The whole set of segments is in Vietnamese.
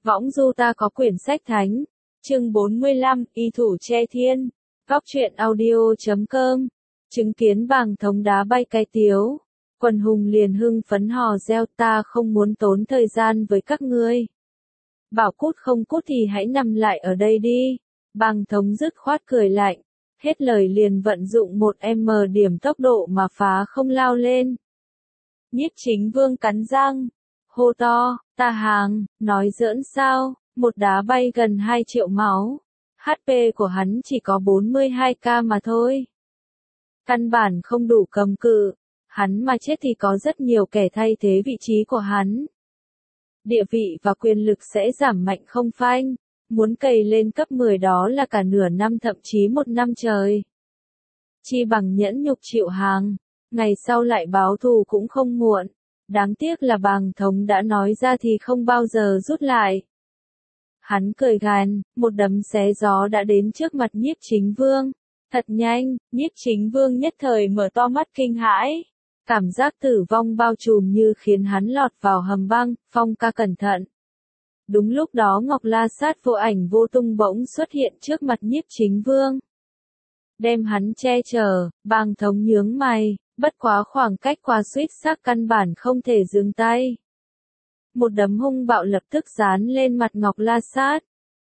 Võng du ta có quyển sách thánh. Chương 45, Y thủ che thiên. Góc truyện audio.com. Chứng kiến bàng thống đá bay cái tiếu. Quần hùng liền hưng phấn hò reo, ta không muốn tốn thời gian với các ngươi. Bảo cút không cút thì hãy nằm lại ở đây đi. Bàng thống dứt khoát cười lạnh. Hết lời liền vận dụng 1M điểm tốc độ mà phá không lao lên. Nhiếp Chính Vương cắn răng. Hô to, ta hàng, nói giỡn sao, một đá bay gần 2 triệu máu. HP của hắn chỉ có 42k mà thôi. Căn bản không đủ cầm cự. Hắn mà chết thì có rất nhiều kẻ thay thế vị trí của hắn. Địa vị và quyền lực sẽ giảm mạnh không phanh. Muốn cày lên cấp 10 đó là cả nửa năm thậm chí 1 năm trời. Chi bằng nhẫn nhục chịu hàng. Ngày sau lại báo thù cũng không muộn. Đáng tiếc là bàng thống đã nói ra thì không bao giờ rút lại. Hắn cười gàn, một đấm xé gió đã đến trước mặt Nhiếp Chính Vương. Thật nhanh, Nhiếp Chính Vương nhất thời mở to mắt kinh hãi. Cảm giác tử vong bao trùm như khiến hắn lọt vào hầm băng. Phong ca cẩn thận. Đúng lúc đó Ngọc La Sát vô ảnh vô tung bỗng xuất hiện trước mặt Nhiếp Chính Vương. Đem hắn che chở, bàng thống nhướng mày, bất quá khoảng cách qua suýt xác căn bản không thể dừng tay. Một đấm hung bạo lập tức dán lên mặt Ngọc La Sát.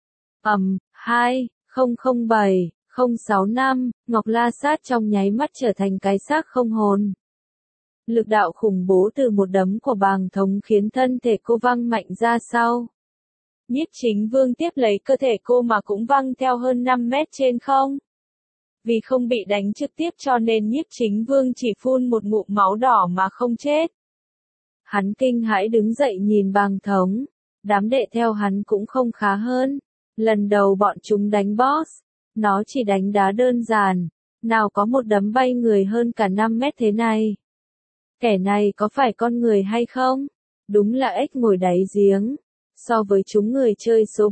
2007-065, Ngọc La Sát trong nháy mắt trở thành cái xác không hồn. Lực đạo khủng bố từ một đấm của bàng thống khiến thân thể cô văng mạnh ra sau. Nhiếp Chính Vương tiếp lấy cơ thể cô mà cũng văng theo hơn 5 mét trên không. Vì không bị đánh trực tiếp cho nên Nhiếp Chính Vương chỉ phun một ngụm máu đỏ mà không chết. Hắn kinh hãi đứng dậy nhìn bàng thống. Đám đệ theo hắn cũng không khá hơn. Lần đầu bọn chúng đánh boss. Nó chỉ đánh đá đơn giản. Nào có một đấm bay người hơn cả 5 mét thế này. Kẻ này có phải con người hay không? Đúng là ếch ngồi đáy giếng. So với chúng người chơi số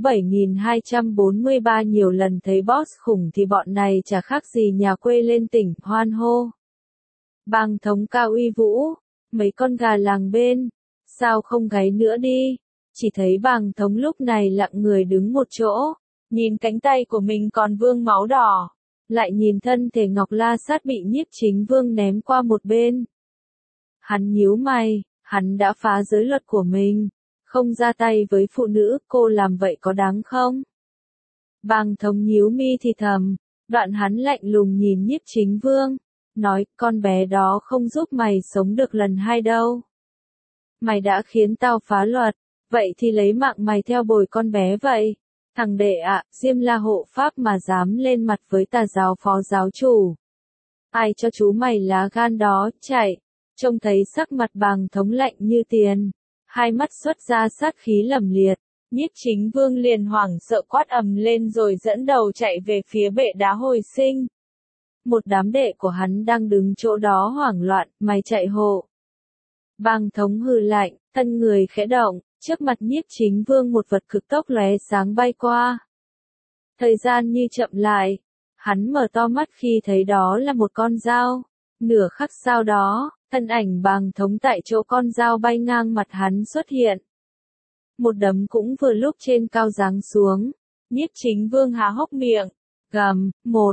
7243 nhiều lần thấy boss khủng thì bọn này chả khác gì nhà quê lên tỉnh, hoan hô. Bàng thống cao uy vũ, mấy con gà làng bên, sao không gáy nữa đi, chỉ thấy bàng thống lúc này lặng người đứng một chỗ, nhìn cánh tay của mình còn vương máu đỏ, lại nhìn thân thể Ngọc La Sát bị Nhiếp Chính Vương ném qua một bên. Hắn nhíu mày, hắn đã phá giới luật của mình. Không ra tay với phụ nữ, cô làm vậy có đáng không? Bàng thống nhíu mi thì thầm, đoạn hắn lạnh lùng nhìn Nhiếp Chính Vương, nói, con bé đó không giúp mày sống được lần 2 đâu. Mày đã khiến tao phá luật, vậy thì lấy mạng mày theo bồi con bé vậy. Thằng đệ ạ, Diêm La hộ pháp mà dám lên mặt với Tà giáo phó giáo chủ. Ai cho chú mày lá gan đó, chạy. Trông thấy sắc mặt bàng thống lạnh như tiền. Hai mắt xuất ra sát khí lầm liệt, Nhiếp Chính Vương liền hoảng sợ quát ầm lên rồi dẫn đầu chạy về phía bệ đá hồi sinh. Một đám đệ của hắn đang đứng chỗ đó hoảng loạn, mày chạy hộ. Bàng thống hừ lạnh, thân người khẽ động, trước mặt Nhiếp Chính Vương một vật cực tốc lóe sáng bay qua. Thời gian như chậm lại, hắn mở to mắt khi thấy đó là một con dao. Nửa khắc sau đó, thân ảnh bàng thống tại chỗ con dao bay ngang mặt hắn xuất hiện. Một đấm cũng vừa lúc trên cao giáng xuống. Nhiếp Chính Vương há hốc miệng. Gầm,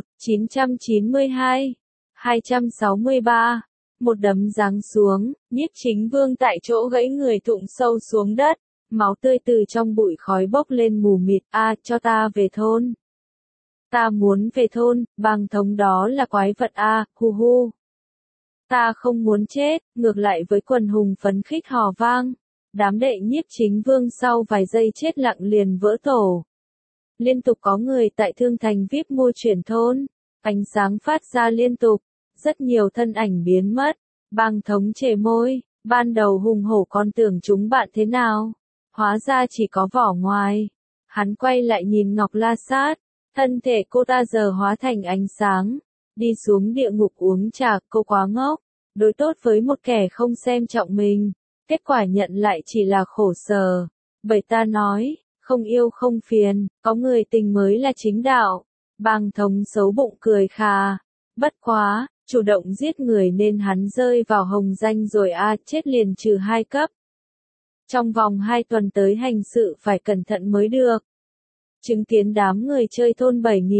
992, 263. Một đấm giáng xuống, Nhiếp Chính Vương tại chỗ gãy người thụng sâu xuống đất. Máu tươi từ trong bụi khói bốc lên mù mịt. Cho ta về thôn. Ta muốn về thôn, bàng thống đó là quái vật hu hu. Ta không muốn chết, ngược lại với quần hùng phấn khích hò vang. Đám đệ Nhiếp Chính Vương sau vài giây chết lặng liền vỡ tổ. Liên tục có người tại Thương Thành VIP mua chuyển thôn. Ánh sáng phát ra liên tục. Rất nhiều thân ảnh biến mất. Bàng thống chề môi. Ban đầu hùng hổ còn tưởng chúng bạn thế nào. Hóa ra chỉ có vỏ ngoài. Hắn quay lại nhìn Ngọc La Sát. Thân thể cô ta giờ hóa thành ánh sáng. Đi xuống địa ngục uống trà, cô quá ngốc. Đối tốt với một kẻ không xem trọng mình. Kết quả nhận lại chỉ là khổ sở. Bởi ta nói, không yêu không phiền, có người tình mới là chính đạo. Bàng thống xấu bụng cười khà. Bất quá, chủ động giết người nên hắn rơi vào hồng danh rồi chết liền trừ 2 cấp. Trong vòng 2 tuần tới hành sự phải cẩn thận mới được. Chứng kiến đám người chơi thôn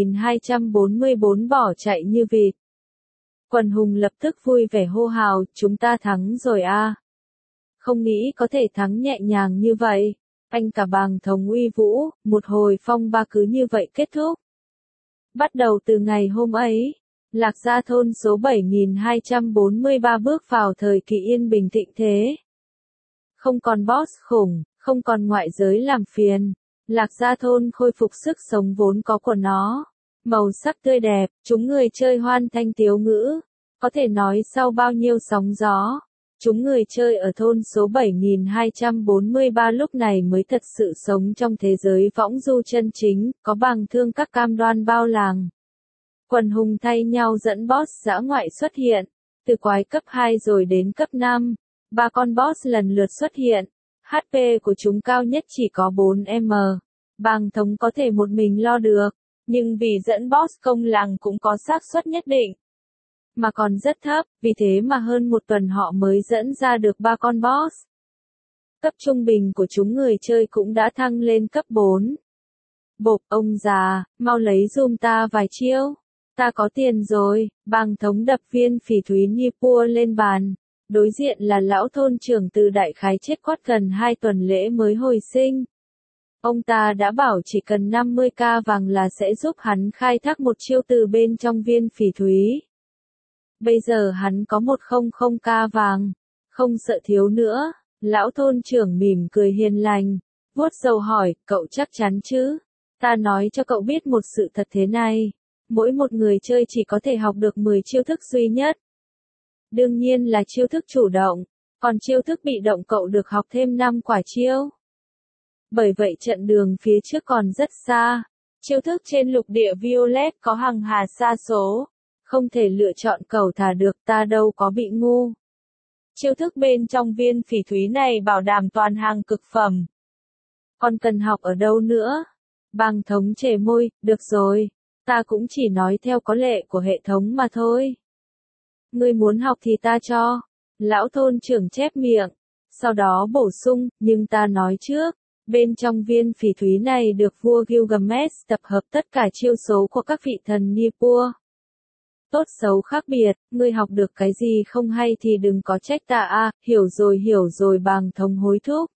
7244 bỏ chạy như vịt. Quần hùng lập tức vui vẻ hô hào, chúng ta thắng rồi a. Không nghĩ có thể thắng nhẹ nhàng như vậy. Anh cả bàng thống uy vũ, một hồi phong ba cứ như vậy kết thúc. Bắt đầu từ ngày hôm ấy, Lạc Gia thôn số 7243 bước vào thời kỳ yên bình thịnh thế. Không còn boss khủng, không còn ngoại giới làm phiền. Lạc Gia thôn khôi phục sức sống vốn có của nó. Màu sắc tươi đẹp, chúng người chơi hoan thanh tiếu ngữ. Có thể nói sau bao nhiêu sóng gió, chúng người chơi ở thôn số 7243 lúc này mới thật sự sống trong thế giới võng du chân chính, có bằng thương các cam đoan bao làng. Quần hùng thay nhau dẫn boss dã ngoại xuất hiện, từ quái cấp 2 rồi đến cấp 5, 3 con boss lần lượt xuất hiện. HP của chúng cao nhất chỉ có 4M. Bàng thống có thể một mình lo được, nhưng vì dẫn boss công làng cũng có xác suất nhất định. Mà còn rất thấp, vì thế mà hơn một tuần họ mới dẫn ra được 3 con boss. Cấp trung bình của chúng người chơi cũng đã thăng lên cấp 4. Bộp, ông già, mau lấy giùm ta vài chiêu. Ta có tiền rồi, bàng thống đập viên phỉ thúy Nipua lên bàn. Đối diện là lão thôn trưởng từ đại khái chết quát gần 2 tuần lễ mới hồi sinh. Ông ta đã bảo chỉ cần 50k vàng là sẽ giúp hắn khai thác một chiêu từ bên trong viên phỉ thúy. Bây giờ hắn có 100k vàng, không sợ thiếu nữa. Lão thôn trưởng mỉm cười hiền lành, vuốt râu hỏi, cậu chắc chắn chứ? Ta nói cho cậu biết một sự thật thế này, mỗi một người chơi chỉ có thể học được 10 chiêu thức duy nhất. Đương nhiên là chiêu thức chủ động, còn chiêu thức bị động cậu được học thêm 5 quả chiêu. Bởi vậy trận đường phía trước còn rất xa, chiêu thức trên lục địa Violet có hằng hà sa số, không thể lựa chọn cầu thả được, ta đâu có bị ngu. Chiêu thức bên trong viên phỉ thúy này bảo đảm toàn hàng cực phẩm. Còn cần học ở đâu nữa? Bàng thống chề môi, được rồi, ta cũng chỉ nói theo có lệ của hệ thống mà thôi. Ngươi muốn học thì ta cho. Lão thôn trưởng chép miệng, sau đó bổ sung, nhưng ta nói trước, bên trong viên phỉ thúy này được vua Gilgamesh tập hợp tất cả chiêu số của các vị thần Nippur. Tốt xấu khác biệt, ngươi học được cái gì không hay thì đừng có trách ta a. Hiểu rồi bàng thống hối thúc.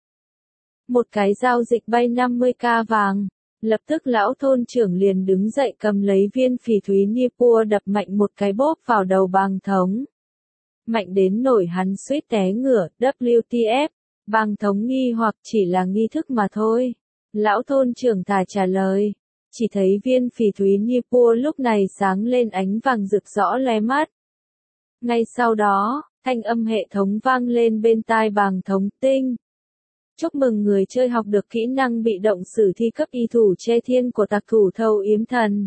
Một cái giao dịch bay 50k vàng. Lập tức lão thôn trưởng liền đứng dậy cầm lấy viên phỉ thúy Nippur đập mạnh một cái bóp vào đầu bàng thống. Mạnh đến nổi hắn suýt té ngửa, WTF. Bàng thống nghi hoặc chỉ là nghi thức mà thôi. Lão thôn trưởng thà trả lời. Chỉ thấy viên phỉ thúy Nippur lúc này sáng lên ánh vàng rực rõ lóe mắt. Ngay sau đó, thanh âm hệ thống vang lên bên tai bàng thống tinh. Chúc mừng người chơi học được kỹ năng bị động sử thi cấp y thủ che thiên của tặc thủ thâu yếm thần.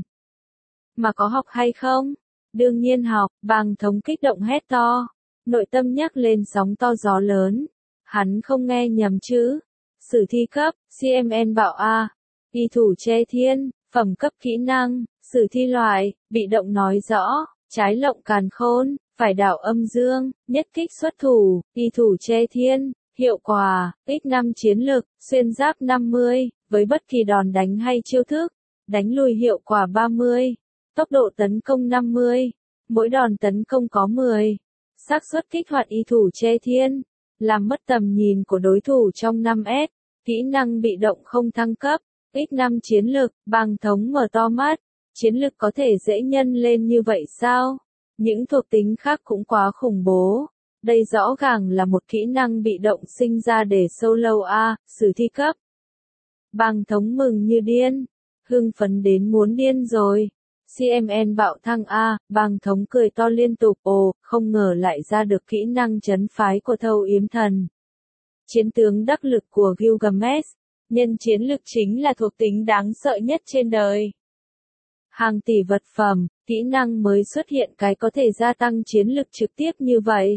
Mà có học hay không? Đương nhiên học, bàng thống kích động hét to. Nội tâm nhắc lên sóng to gió lớn. Hắn không nghe nhầm chứ. Sử thi cấp, CMN bảo A. Y thủ che thiên, phẩm cấp kỹ năng, sử thi loại, bị động nói rõ, trái lộng càn khôn, phải đảo âm dương, nhất kích xuất thủ, y thủ che thiên. Hiệu quả, x5 chiến lực, xuyên giáp 50, với bất kỳ đòn đánh hay chiêu thức, đánh lùi hiệu quả 30, tốc độ tấn công 50, mỗi đòn tấn công có 10, xác suất kích hoạt y thủ che thiên, làm mất tầm nhìn của đối thủ trong 5S, kỹ năng bị động không thăng cấp, x5 chiến lực, bàng thống mở to mắt, chiến lực có thể dễ nhân lên như vậy sao? Những thuộc tính khác cũng quá khủng bố. Đây rõ ràng là một kỹ năng bị động sinh ra để solo A, sử thi cấp. Bàng thống mừng như điên, hưng phấn đến muốn điên rồi. CMN bạo thăng A, bàng thống cười to liên tục, ồ, không ngờ lại ra được kỹ năng trấn phái của thâu yếm thần. Chiến tướng đắc lực của Gilgamesh, nhân chiến lực chính là thuộc tính đáng sợ nhất trên đời. Hàng tỷ vật phẩm, kỹ năng mới xuất hiện cái có thể gia tăng chiến lực trực tiếp như vậy.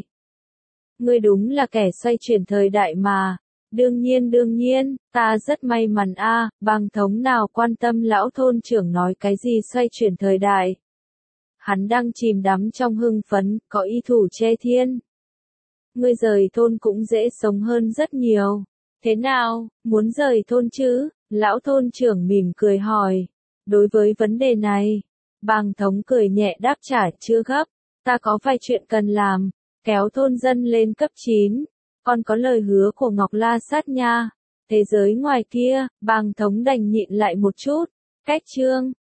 Ngươi đúng là kẻ xoay chuyển thời đại mà. Đương nhiên, ta rất may mắn a. Bàng thống nào quan tâm lão thôn trưởng nói cái gì xoay chuyển thời đại. Hắn đang chìm đắm trong hưng phấn, có y thủ che thiên. Ngươi rời thôn cũng dễ sống hơn rất nhiều. Thế nào, muốn rời thôn chứ? Lão thôn trưởng mỉm cười hỏi. Đối với vấn đề này, Bàng Thống cười nhẹ đáp trả chưa gấp, ta có vài chuyện cần làm, kéo thôn dân lên cấp 9, còn có lời hứa của Ngọc La Sát nha. Thế giới ngoài kia, Bàng Thống đành nhịn lại một chút, cách chương.